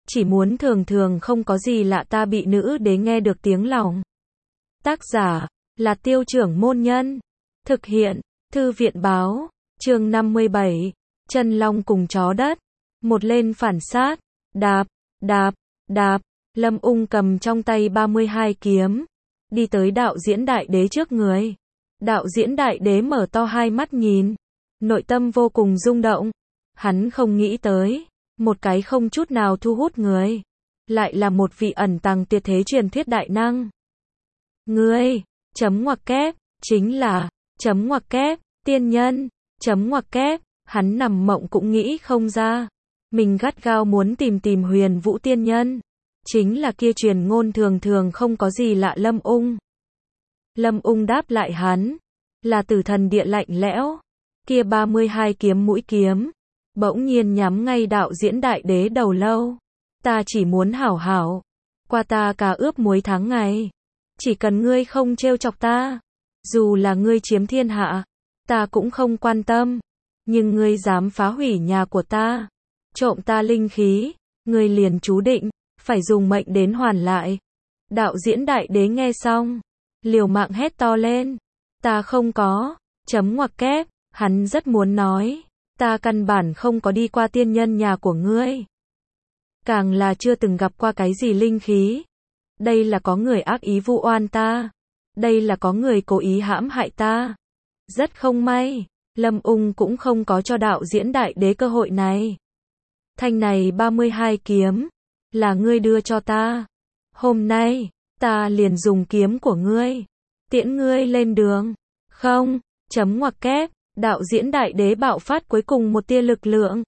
chỉ muốn thường thường không có gì lạ ta bị nữ đế nghe được tiếng lòng. Tác giả là Tiêu Trưởng Môn Nhân. Thực hiện Thư viện Báo. Chương 57. Chân long cùng chó đất. Một lên phản sát. Đạp, đạp, đạp. Lâm Ung cầm trong tay 32 kiếm, đi tới đạo diễn đại đế trước người. Đạo diễn đại đế mở to hai mắt nhìn, nội tâm vô cùng rung động. Hắn không nghĩ tới, một cái không chút nào thu hút người, lại là một vị ẩn tàng tuyệt thế truyền thuyết đại năng. Ngươi, chấm ngoặc kép, chính là, chấm ngoặc kép, tiên nhân, chấm ngoặc kép, hắn nằm mộng cũng nghĩ không ra. Mình gắt gao muốn tìm Huyền Vũ tiên nhân. Chính là kia truyền ngôn thường thường không có gì lạ Lâm Ung. Lâm Ung đáp lại hắn, là tử thần địa lạnh lẽo. Kia 32 kiếm mũi kiếm, bỗng nhiên nhắm ngay đạo diễn đại đế đầu lâu. Ta chỉ muốn hảo hảo, qua ta cà ướp muối tháng ngày. Chỉ cần ngươi không trêu chọc ta, dù là ngươi chiếm thiên hạ, ta cũng không quan tâm. Nhưng ngươi dám phá hủy nhà của ta, trộm ta linh khí, ngươi liền chú định phải dùng mệnh đến hoàn lại. Đạo diễn đại đế nghe xong, liều mạng hét to lên. Ta không có, chấm ngoặc kép, hắn rất muốn nói. Ta căn bản không có đi qua tiên nhân nhà của ngươi. Càng là chưa từng gặp qua cái gì linh khí. Đây là có người ác ý vu oan ta. Đây là có người cố ý hãm hại ta. Rất không may, Lâm Ung cũng không có cho đạo diễn đại đế cơ hội này. Thanh này 32 kiếm, là ngươi đưa cho ta. Hôm nay, ta liền dùng kiếm của ngươi, tiễn ngươi lên đường. Không, chấm ngoặc kép, đạo diễn đại đế bạo phát cuối cùng một tia lực lượng.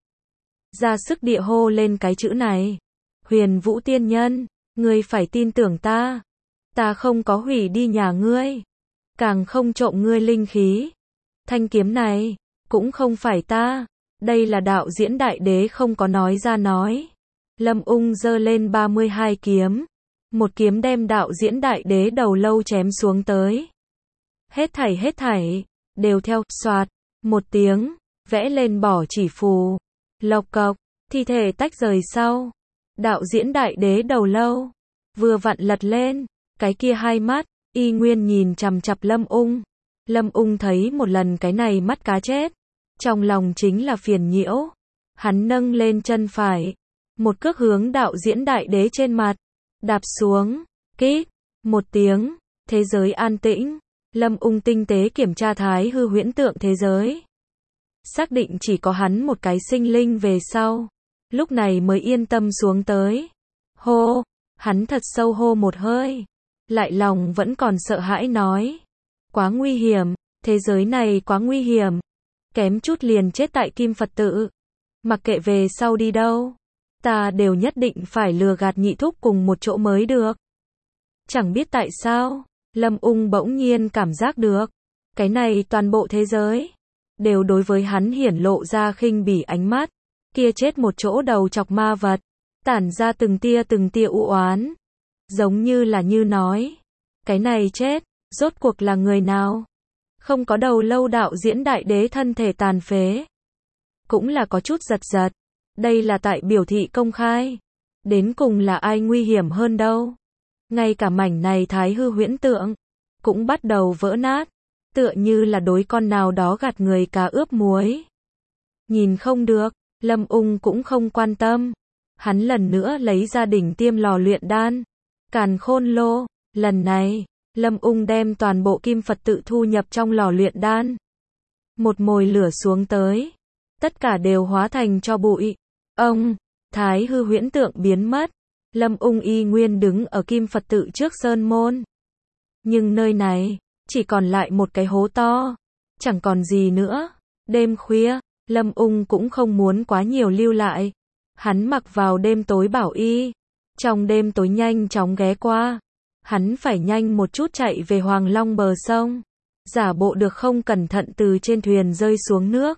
Ra sức địa hô lên cái chữ này. Huyền Vũ tiên nhân, ngươi phải tin tưởng ta. Ta không có hủy đi nhà ngươi, càng không trộm ngươi linh khí. Thanh kiếm này, cũng không phải ta. Đây là đạo diễn đại đế không có nói ra nói. Lâm Ung giơ lên 32 kiếm. Một kiếm đem đạo diễn đại đế đầu lâu chém xuống tới. Hết thảy, đều theo, xoạt, một tiếng, vẽ lên bỏ chỉ phù. Lộc cộc, thi thể tách rời sau. Đạo diễn đại đế đầu lâu, vừa vặn lật lên, cái kia hai mắt, y nguyên nhìn chằm chằm Lâm Ung. Lâm Ung thấy một lần cái này mắt cá chết, trong lòng chính là phiền nhiễu. Hắn nâng lên chân phải, một cước hướng đạo diễn đại đế trên mặt, đạp xuống, kít, một tiếng, thế giới an tĩnh. Lâm Ung tinh tế kiểm tra thái hư huyễn tượng thế giới. Xác định chỉ có hắn một cái sinh linh về sau, lúc này mới yên tâm xuống tới. Hô, hắn thật sâu hô một hơi, lại lòng vẫn còn sợ hãi nói. Quá nguy hiểm, thế giới này quá nguy hiểm. Kém chút liền chết tại Kim Phật tự. Mặc kệ về sau đi đâu, ta đều nhất định phải lừa gạt nhị thúc cùng một chỗ mới được. Chẳng biết tại sao, Lâm Ung bỗng nhiên cảm giác được, cái này toàn bộ thế giới, đều đối với hắn hiển lộ ra khinh bỉ ánh mắt. Kia chết một chỗ đầu chọc ma vật, tản ra từng tia u oán. Giống như là như nói, cái này chết, rốt cuộc là người nào? Không có đầu lâu đạo diễn đại đế thân thể tàn phế. Cũng là có chút giật giật. Đây là tại biểu thị công khai. Đến cùng là ai nguy hiểm hơn đâu. Ngay cả mảnh này thái hư huyễn tượng, cũng bắt đầu vỡ nát. Tựa như là đối con nào đó gạt người cá ướp muối. Nhìn không được, Lâm Ung cũng không quan tâm. Hắn lần nữa lấy ra đỉnh tiêm lò luyện đan. Càn Khôn Lô, lần này, Lâm Ung đem toàn bộ Kim Phật tự thu nhập trong lò luyện đan. Một mồi lửa xuống tới, tất cả đều hóa thành tro bụi. Ông, thái hư huyễn tượng biến mất. Lâm Ung y nguyên đứng ở Kim Phật tự trước sơn môn. Nhưng nơi này, chỉ còn lại một cái hố to. Chẳng còn gì nữa. Đêm khuya, Lâm Ung cũng không muốn quá nhiều lưu lại. Hắn mặc vào đêm tối bảo y. Trong đêm tối nhanh chóng ghé qua. Hắn phải nhanh một chút chạy về Hoàng Long bờ sông. Giả bộ được không cẩn thận từ trên thuyền rơi xuống nước.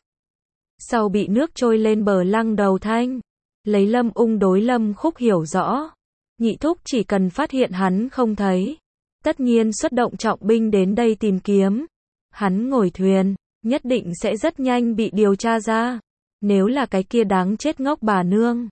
Sau bị nước trôi lên bờ lăng đầu thanh. Lấy Lâm Ung đối Lâm Khúc hiểu rõ. Nhị thúc chỉ cần phát hiện hắn không thấy, tất nhiên xuất động trọng binh đến đây tìm kiếm. Hắn ngồi thuyền, nhất định sẽ rất nhanh bị điều tra ra. Nếu là cái kia đáng chết ngốc bà nương,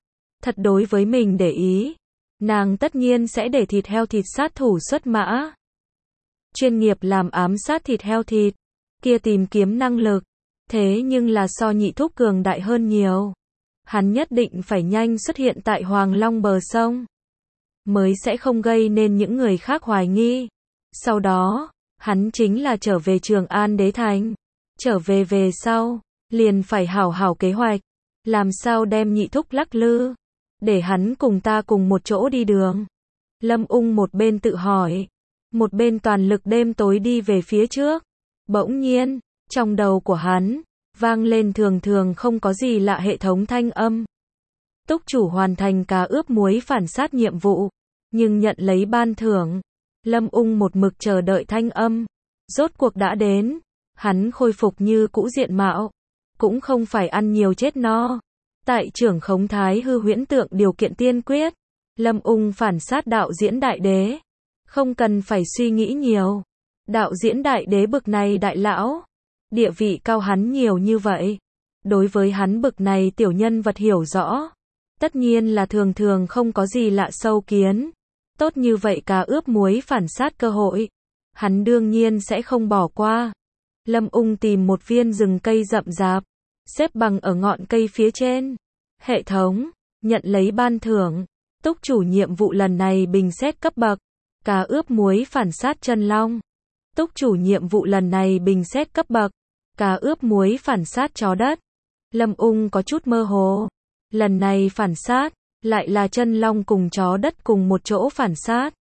thật đối với mình để ý, nàng tất nhiên sẽ để thịt heo thịt sát thủ xuất mã. Chuyên nghiệp làm ám sát thịt heo thịt, kia tìm kiếm năng lực, thế nhưng là so nhị thúc cường đại hơn nhiều. Hắn nhất định phải nhanh xuất hiện tại Hoàng Long bờ sông, mới sẽ không gây nên những người khác hoài nghi. Sau đó, hắn chính là trở về Trường An Đế Thành. Trở về sau, liền phải hảo hảo kế hoạch, làm sao đem nhị thúc lắc lư, để hắn cùng ta cùng một chỗ đi đường. Lâm Ung một bên tự hỏi, một bên toàn lực đêm tối đi về phía trước. Bỗng nhiên, trong đầu của hắn, vang lên thường thường không có gì lạ hệ thống thanh âm. Túc chủ hoàn thành cá ướp muối phản sát nhiệm vụ, nhưng nhận lấy ban thưởng. Lâm Ung một mực chờ đợi thanh âm, rốt cuộc đã đến. Hắn khôi phục như cũ diện mạo, cũng không phải ăn nhiều chết no. Tại trưởng khống thái hư huyễn tượng điều kiện tiên quyết, Lâm Ung phản sát đạo diễn đại đế. Không cần phải suy nghĩ nhiều. Đạo diễn đại đế bực này đại lão, địa vị cao hắn nhiều như vậy. Đối với hắn bực này tiểu nhân vật hiểu rõ, tất nhiên là thường thường không có gì lạ sâu kiến. Tốt như vậy cá ướp muối phản sát cơ hội, hắn đương nhiên sẽ không bỏ qua. Lâm Ung tìm một viên rừng cây rậm rạp, xếp bằng ở ngọn cây phía trên. Hệ thống, nhận lấy ban thưởng. Túc chủ nhiệm vụ lần này bình xét cấp bậc, cá ướp muối phản sát chân long. Túc chủ nhiệm vụ lần này bình xét cấp bậc, cá ướp muối phản sát chó đất. Lâm Ung có chút mơ hồ. Lần này phản sát, lại là chân long cùng chó đất cùng một chỗ phản sát.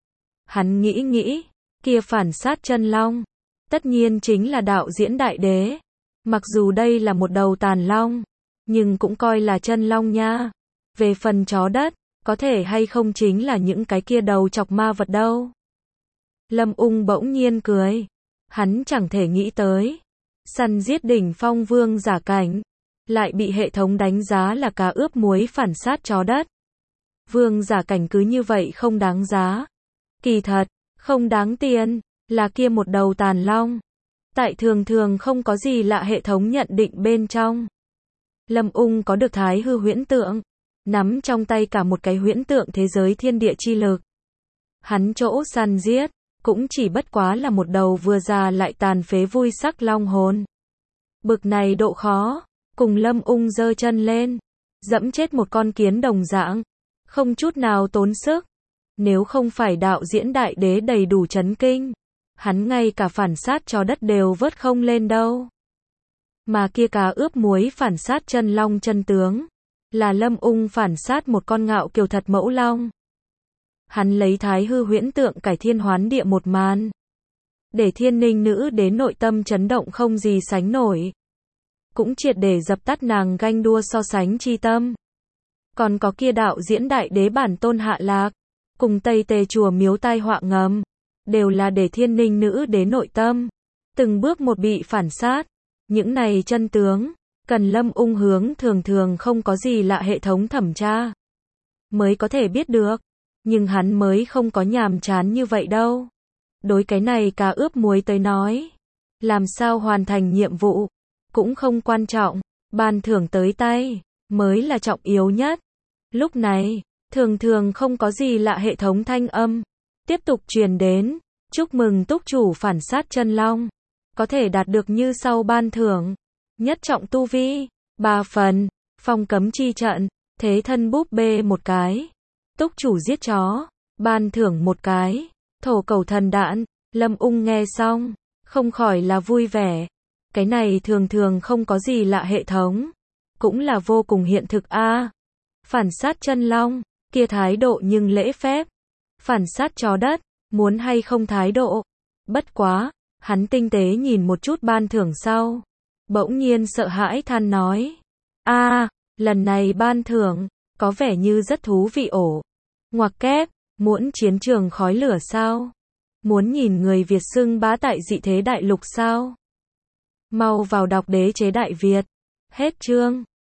Hắn nghĩ, kia phản sát chân long, tất nhiên chính là đạo diễn đại đế. Mặc dù đây là một đầu tàn long, nhưng cũng coi là chân long nha. Về phần chó đất, có thể hay không chính là những cái kia đầu chọc ma vật đâu. Lâm Ung bỗng nhiên cười. Hắn chẳng thể nghĩ tới, săn giết đỉnh phong vương giả cảnh, lại bị hệ thống đánh giá là cá ướp muối phản sát chó đất. Vương giả cảnh cứ như vậy không đáng giá. Kỳ thật, không đáng tiền, là kia một đầu tàn long. Tại thường thường không có gì lạ hệ thống nhận định bên trong. Lâm Ung có được thái hư huyễn tượng, nắm trong tay cả một cái huyễn tượng thế giới thiên địa chi lực. Hắn chỗ săn giết, cũng chỉ bất quá là một đầu vừa già lại tàn phế vui sắc long hồn. Bực này độ khó, cùng Lâm Ung giơ chân lên, dẫm chết một con kiến đồng dạng, không chút nào tốn sức. Nếu không phải đạo diễn đại đế đầy đủ chấn kinh, hắn ngay cả phản sát chó đất đều vớt không lên đâu. Mà kia cá ướp muối phản sát chân long chân tướng, là Lâm Ung phản sát một con ngạo kiều thật mẫu long. Hắn lấy thái hư huyễn tượng cải thiên hoán địa một màn, để thiên ninh nữ đến nội tâm chấn động không gì sánh nổi. Cũng triệt để dập tắt nàng ganh đua so sánh chi tâm. Còn có kia đạo diễn đại đế bản tôn hạ lạc, cùng Tây Tề chùa miếu tai họa ngầm, đều là để thiên ninh nữ đến nội tâm, từng bước một bị phản sát. Những này chân tướng, cần Lâm Ung hướng thường thường không có gì lạ hệ thống thẩm tra, mới có thể biết được. Nhưng hắn mới không có nhàm chán như vậy đâu. Đối cái này cá ướp muối tới nói, làm sao hoàn thành nhiệm vụ, cũng không quan trọng, ban thưởng tới tay, mới là trọng yếu nhất. Lúc này, thường thường không có gì lạ hệ thống thanh âm, tiếp tục truyền đến, chúc mừng túc chủ phản sát chân long, có thể đạt được như sau ban thưởng. Nhất trọng tu vi, 3 phần, phong cấm chi trận, thế thân búp bê một cái. Túc chủ giết chó, ban thưởng một cái, thổ cầu thần đạn. Lâm Ung nghe xong, không khỏi là vui vẻ. Cái này thường thường không có gì lạ hệ thống, cũng là vô cùng hiện thực a. Phản sát chân long, kia thái độ nhưng lễ phép. Phản sát chó đất, muốn hay không thái độ. Bất quá, hắn tinh tế nhìn một chút ban thưởng sau, bỗng nhiên sợ hãi than nói: "A, lần này ban thưởng có vẻ như rất thú vị ổ." Ngoặc kép, muốn chiến trường khói lửa sao? Muốn nhìn người Việt xưng bá tại dị thế đại lục sao? Mau vào đọc Đế chế Đại Việt. Hết chương.